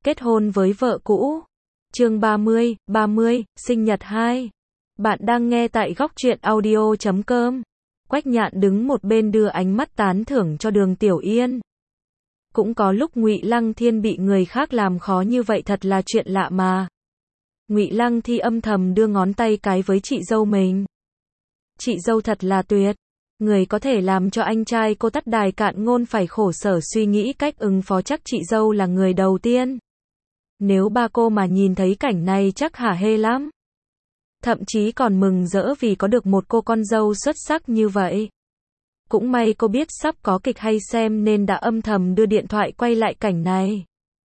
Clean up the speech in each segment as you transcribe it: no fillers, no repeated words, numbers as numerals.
Kết hôn với vợ cũ. Chương 30, sinh nhật 2. Bạn đang nghe tại góc truyện audio.com. Quách Nhạn đứng một bên đưa ánh mắt tán thưởng cho Đường Tiểu Yên. Cũng có lúc Ngụy Lăng Thiên bị người khác làm khó như vậy thật là chuyện lạ mà. Ngụy Lăng Thi âm thầm đưa ngón tay cái với chị dâu mình. Chị dâu thật là tuyệt. Người có thể làm cho anh trai cô tắt đài cạn ngôn phải khổ sở suy nghĩ cách ứng phó, chắc chị dâu là người đầu tiên. Nếu ba cô mà nhìn thấy cảnh này chắc hả hê lắm. Thậm chí còn mừng rỡ vì có được một cô con dâu xuất sắc như vậy. Cũng may cô biết sắp có kịch hay xem nên đã âm thầm đưa điện thoại quay lại cảnh này.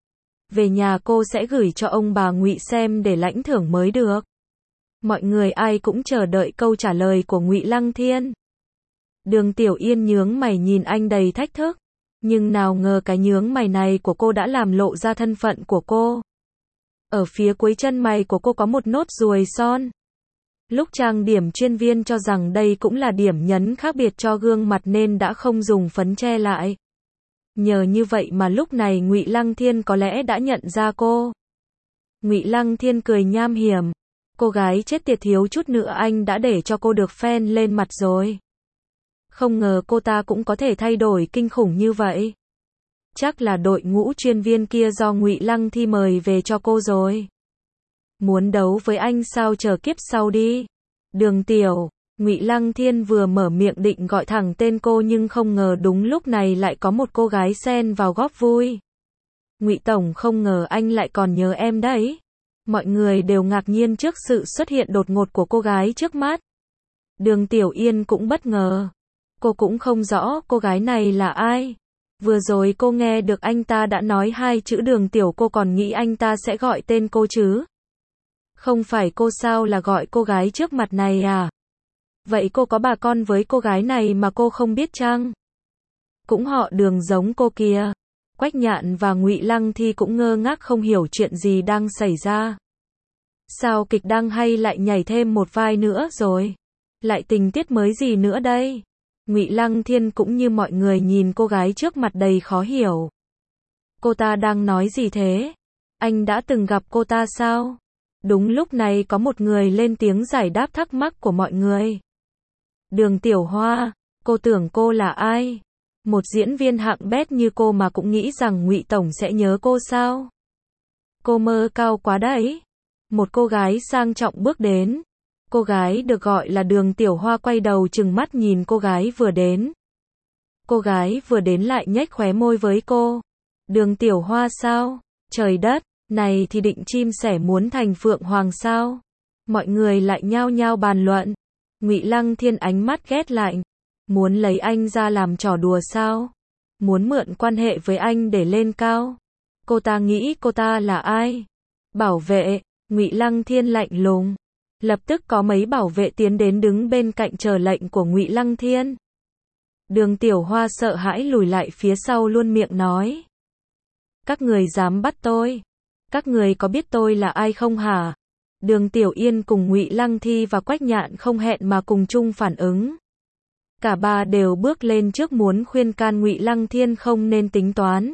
Về nhà cô sẽ gửi cho ông bà Ngụy xem để lãnh thưởng mới được. Mọi người ai cũng chờ đợi câu trả lời của Ngụy Lăng Thiên. Đường Tiểu Yên nhướng mày nhìn anh đầy thách thức. Nhưng nào ngờ cái nhướng mày này của cô đã làm lộ ra thân phận của cô. Ở phía cuối chân mày của cô có một nốt ruồi son. Lúc trang điểm chuyên viên cho rằng đây cũng là điểm nhấn khác biệt cho gương mặt nên đã không dùng phấn che lại. Nhờ như vậy mà lúc này Ngụy Lăng Thiên có lẽ đã nhận ra cô. Ngụy Lăng Thiên cười nham hiểm. Cô gái chết tiệt, thiếu chút nữa anh đã để cho cô được phen lên mặt rồi. Không ngờ cô ta cũng có thể thay đổi kinh khủng như vậy. Chắc là đội ngũ chuyên viên kia do Ngụy Lăng Thi mời về cho cô rồi. Muốn đấu với anh sao, chờ kiếp sau đi. Đường Tiểu. Ngụy Lăng Thiên vừa mở miệng định gọi thẳng tên cô nhưng không ngờ đúng lúc này lại có một cô gái xen vào góp vui. Ngụy Tổng, không ngờ anh lại còn nhớ em đấy. Mọi người đều ngạc nhiên trước sự xuất hiện đột ngột của cô gái trước mắt. Đường Tiểu Yên cũng bất ngờ. Cô cũng không rõ cô gái này là ai. Vừa rồi cô nghe được anh ta đã nói hai chữ Đường Tiểu, cô còn nghĩ anh ta sẽ gọi tên cô chứ. Không phải cô sao là gọi cô gái trước mặt này à? Vậy cô có bà con với cô gái này mà cô không biết chăng? Cũng họ Đường giống cô kìa. Quách Nhạn và Ngụy Lăng Thi cũng ngơ ngác không hiểu chuyện gì đang xảy ra. Sao kịch đang hay lại nhảy thêm một vai nữa rồi? Lại tình tiết mới gì nữa đây? Ngụy Lăng Thiên cũng như mọi người nhìn cô gái trước mặt đầy khó hiểu. Cô ta đang nói gì thế? Anh đã từng gặp cô ta sao? Đúng lúc này có một người lên tiếng giải đáp thắc mắc của mọi người. Đường Tiểu Hoa, cô tưởng cô là ai? Một diễn viên hạng bét như cô mà cũng nghĩ rằng Ngụy Tổng sẽ nhớ cô sao? Cô mơ cao quá đấy. Một cô gái sang trọng bước đến. Cô gái được gọi là Đường Tiểu Hoa quay đầu trừng mắt nhìn cô gái vừa đến. Cô gái vừa đến lại nhếch khóe môi với cô. Đường Tiểu Hoa sao? Trời đất, này thì định chim sẻ muốn thành phượng hoàng sao? Mọi người lại nhao nhao bàn luận. Ngụy Lăng Thiên ánh mắt ghét lạnh. Muốn lấy anh ra làm trò đùa sao? Muốn mượn quan hệ với anh để lên cao? Cô ta nghĩ cô ta là ai? Bảo vệ. Ngụy Lăng Thiên lạnh lùng. Lập tức có mấy bảo vệ tiến đến đứng bên cạnh chờ lệnh của Ngụy Lăng Thiên. Đường Tiểu Hoa sợ hãi lùi lại phía sau luôn miệng nói. Các người dám bắt tôi? Các người có biết tôi là ai không hả? Đường Tiểu Yên cùng Ngụy Lăng Thi và Quách Nhạn không hẹn mà cùng chung phản ứng. Cả ba đều bước lên trước muốn khuyên can Ngụy Lăng Thiên không nên tính toán.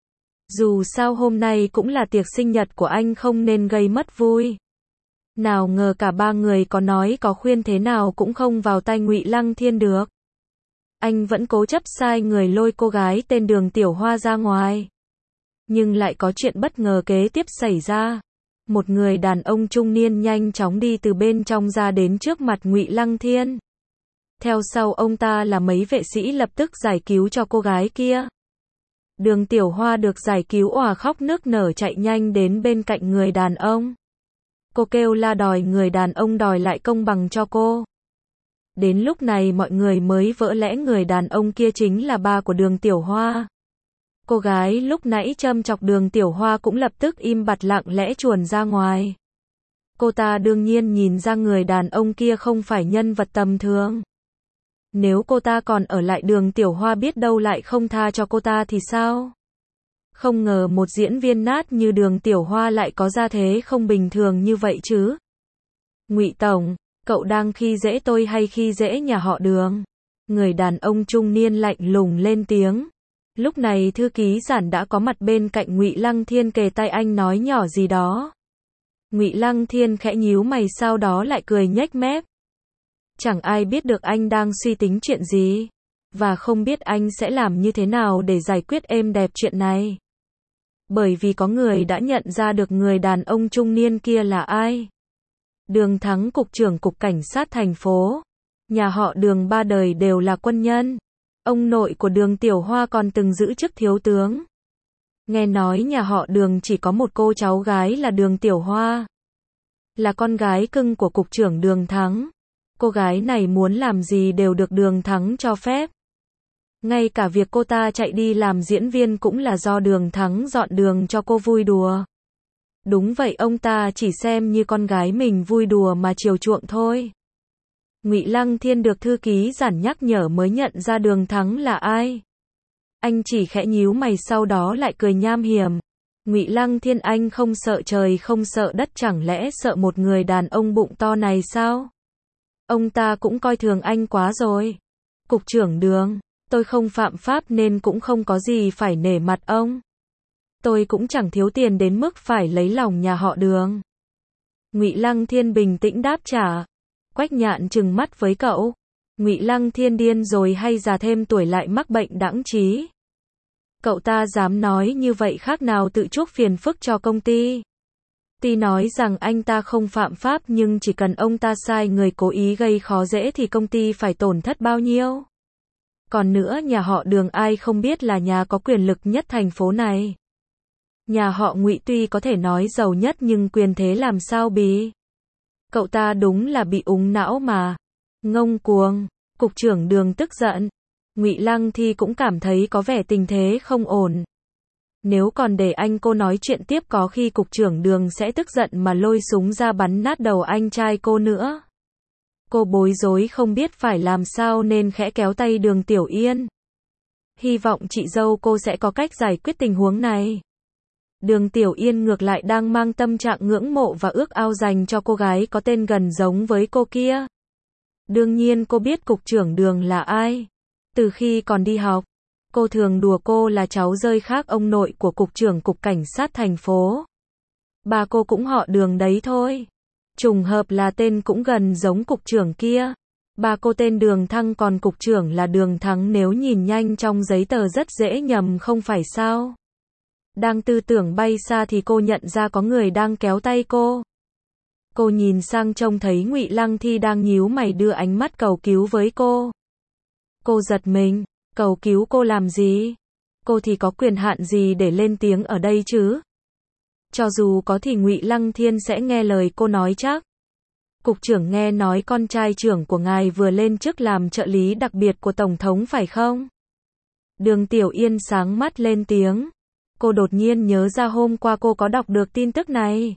Dù sao hôm nay cũng là tiệc sinh nhật của anh, không nên gây mất vui. Nào ngờ cả ba người có nói có khuyên thế nào cũng không vào tai Ngụy Lăng Thiên được. Anh vẫn cố chấp sai người lôi cô gái tên Đường Tiểu Hoa ra ngoài. Nhưng lại có chuyện bất ngờ kế tiếp xảy ra. Một người đàn ông trung niên nhanh chóng đi từ bên trong ra đến trước mặt Ngụy Lăng Thiên. Theo sau ông ta là mấy vệ sĩ lập tức giải cứu cho cô gái kia. Đường Tiểu Hoa được giải cứu òa khóc nức nở chạy nhanh đến bên cạnh người đàn ông. Cô kêu la đòi người đàn ông đòi lại công bằng cho cô. Đến lúc này mọi người mới vỡ lẽ người đàn ông kia chính là ba của Đường Tiểu Hoa. Cô gái lúc nãy châm chọc Đường Tiểu Hoa cũng lập tức im bặt lặng lẽ chuồn ra ngoài. Cô ta đương nhiên nhìn ra người đàn ông kia không phải nhân vật tầm thường. Nếu cô ta còn ở lại, Đường Tiểu Hoa biết đâu lại không tha cho cô ta thì sao? Không ngờ một diễn viên nát như Đường Tiểu Hoa lại có gia thế không bình thường như vậy chứ. Ngụy Tổng, cậu đang khi dễ tôi hay khi dễ nhà họ Đường? Người đàn ông trung niên lạnh lùng lên tiếng. Lúc này thư ký giản đã có mặt bên cạnh Ngụy Lăng Thiên, kề tai anh nói nhỏ gì đó. Ngụy Lăng Thiên khẽ nhíu mày, sau đó lại cười nhếch mép. Chẳng ai biết được anh đang suy tính chuyện gì, và không biết anh sẽ làm như thế nào để giải quyết êm đẹp chuyện này. Bởi vì có người đã nhận ra được người đàn ông trung niên kia là ai. Đường Thắng, cục trưởng cục cảnh sát thành phố. Nhà họ Đường ba đời đều là quân nhân. Ông nội của Đường Tiểu Hoa còn từng giữ chức thiếu tướng. Nghe nói nhà họ Đường chỉ có một cô cháu gái là Đường Tiểu Hoa, là con gái cưng của cục trưởng Đường Thắng. Cô gái này muốn làm gì đều được Đường Thắng cho phép. Ngay cả việc cô ta chạy đi làm diễn viên cũng là do Đường Thắng dọn đường cho cô vui đùa. Đúng vậy, ông ta chỉ xem như con gái mình vui đùa mà chiều chuộng thôi. Ngụy Lăng Thiên được thư ký giản nhắc nhở mới nhận ra Đường Thắng là ai. Anh chỉ khẽ nhíu mày, sau đó lại cười nham hiểm. Ngụy Lăng Thiên, anh không sợ trời không sợ đất, chẳng lẽ sợ một người đàn ông bụng to này sao? Ông ta cũng coi thường anh quá rồi. Cục trưởng Đường, tôi không phạm pháp nên cũng không có gì phải nể mặt ông. Tôi cũng chẳng thiếu tiền đến mức phải lấy lòng nhà họ Đường. Ngụy Lăng Thiên bình tĩnh đáp trả. Quách Nhạn trừng mắt với cậu. Ngụy Lăng Thiên điên rồi hay già thêm tuổi lại mắc bệnh đãng trí? Cậu ta dám nói như vậy khác nào tự chuốc phiền phức cho công ty. Tuy nói rằng anh ta không phạm pháp nhưng chỉ cần ông ta sai người cố ý gây khó dễ thì công ty phải tổn thất bao nhiêu. Còn nữa, nhà họ Đường ai không biết là nhà có quyền lực nhất thành phố này. Nhà họ Ngụy tuy có thể nói giàu nhất nhưng quyền thế làm sao bì. Cậu ta đúng là bị úng não mà. Ngông cuồng. Cục trưởng Đường tức giận. Ngụy Lăng Thi cũng cảm thấy có vẻ tình thế không ổn. Nếu còn để anh cô nói chuyện tiếp có khi cục trưởng Đường sẽ tức giận mà lôi súng ra bắn nát đầu anh trai cô nữa. Cô bối rối không biết phải làm sao nên khẽ kéo tay Đường Tiểu Yên. Hy vọng chị dâu cô sẽ có cách giải quyết tình huống này. Đường Tiểu Yên ngược lại đang mang tâm trạng ngưỡng mộ và ước ao dành cho cô gái có tên gần giống với cô kia. Đương nhiên cô biết cục trưởng Đường là ai. Từ khi còn đi học, cô thường đùa cô là cháu rơi khác ông nội của cục trưởng cục cảnh sát thành phố. Bà cô cũng họ Đường đấy thôi. Trùng hợp là tên cũng gần giống cục trưởng kia. Bà cô tên Đường Thăng còn cục trưởng là Đường Thắng, nếu nhìn nhanh trong giấy tờ rất dễ nhầm không phải sao? Đang tư tưởng bay xa thì cô nhận ra có người đang kéo tay cô. Cô nhìn sang trông thấy Ngụy Lăng Thi đang nhíu mày đưa ánh mắt cầu cứu với cô. Cô giật mình, cầu cứu cô làm gì? Cô thì có quyền hạn gì để lên tiếng ở đây chứ? Cho dù có thì Ngụy Lăng Thiên sẽ nghe lời cô nói chắc. Cục trưởng, nghe nói con trai trưởng của ngài vừa lên chức làm trợ lý đặc biệt của Tổng thống phải không? Đường Tiểu Yên sáng mắt lên tiếng. Cô đột nhiên nhớ ra hôm qua cô có đọc được tin tức này.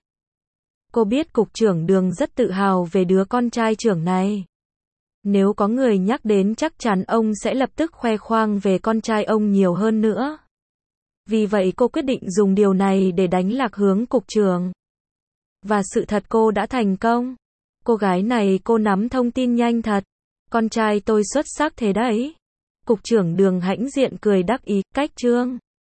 Cô biết cục trưởng Đường rất tự hào về đứa con trai trưởng này. Nếu có người nhắc đến chắc chắn ông sẽ lập tức khoe khoang về con trai ông nhiều hơn nữa. Vì vậy cô quyết định dùng điều này để đánh lạc hướng cục trưởng. Và sự thật cô đã thành công. Cô gái này cô nắm thông tin nhanh thật. Con trai tôi xuất sắc thế đấy. Cục trưởng Đường hãnh diện cười đắc ý, cách trương.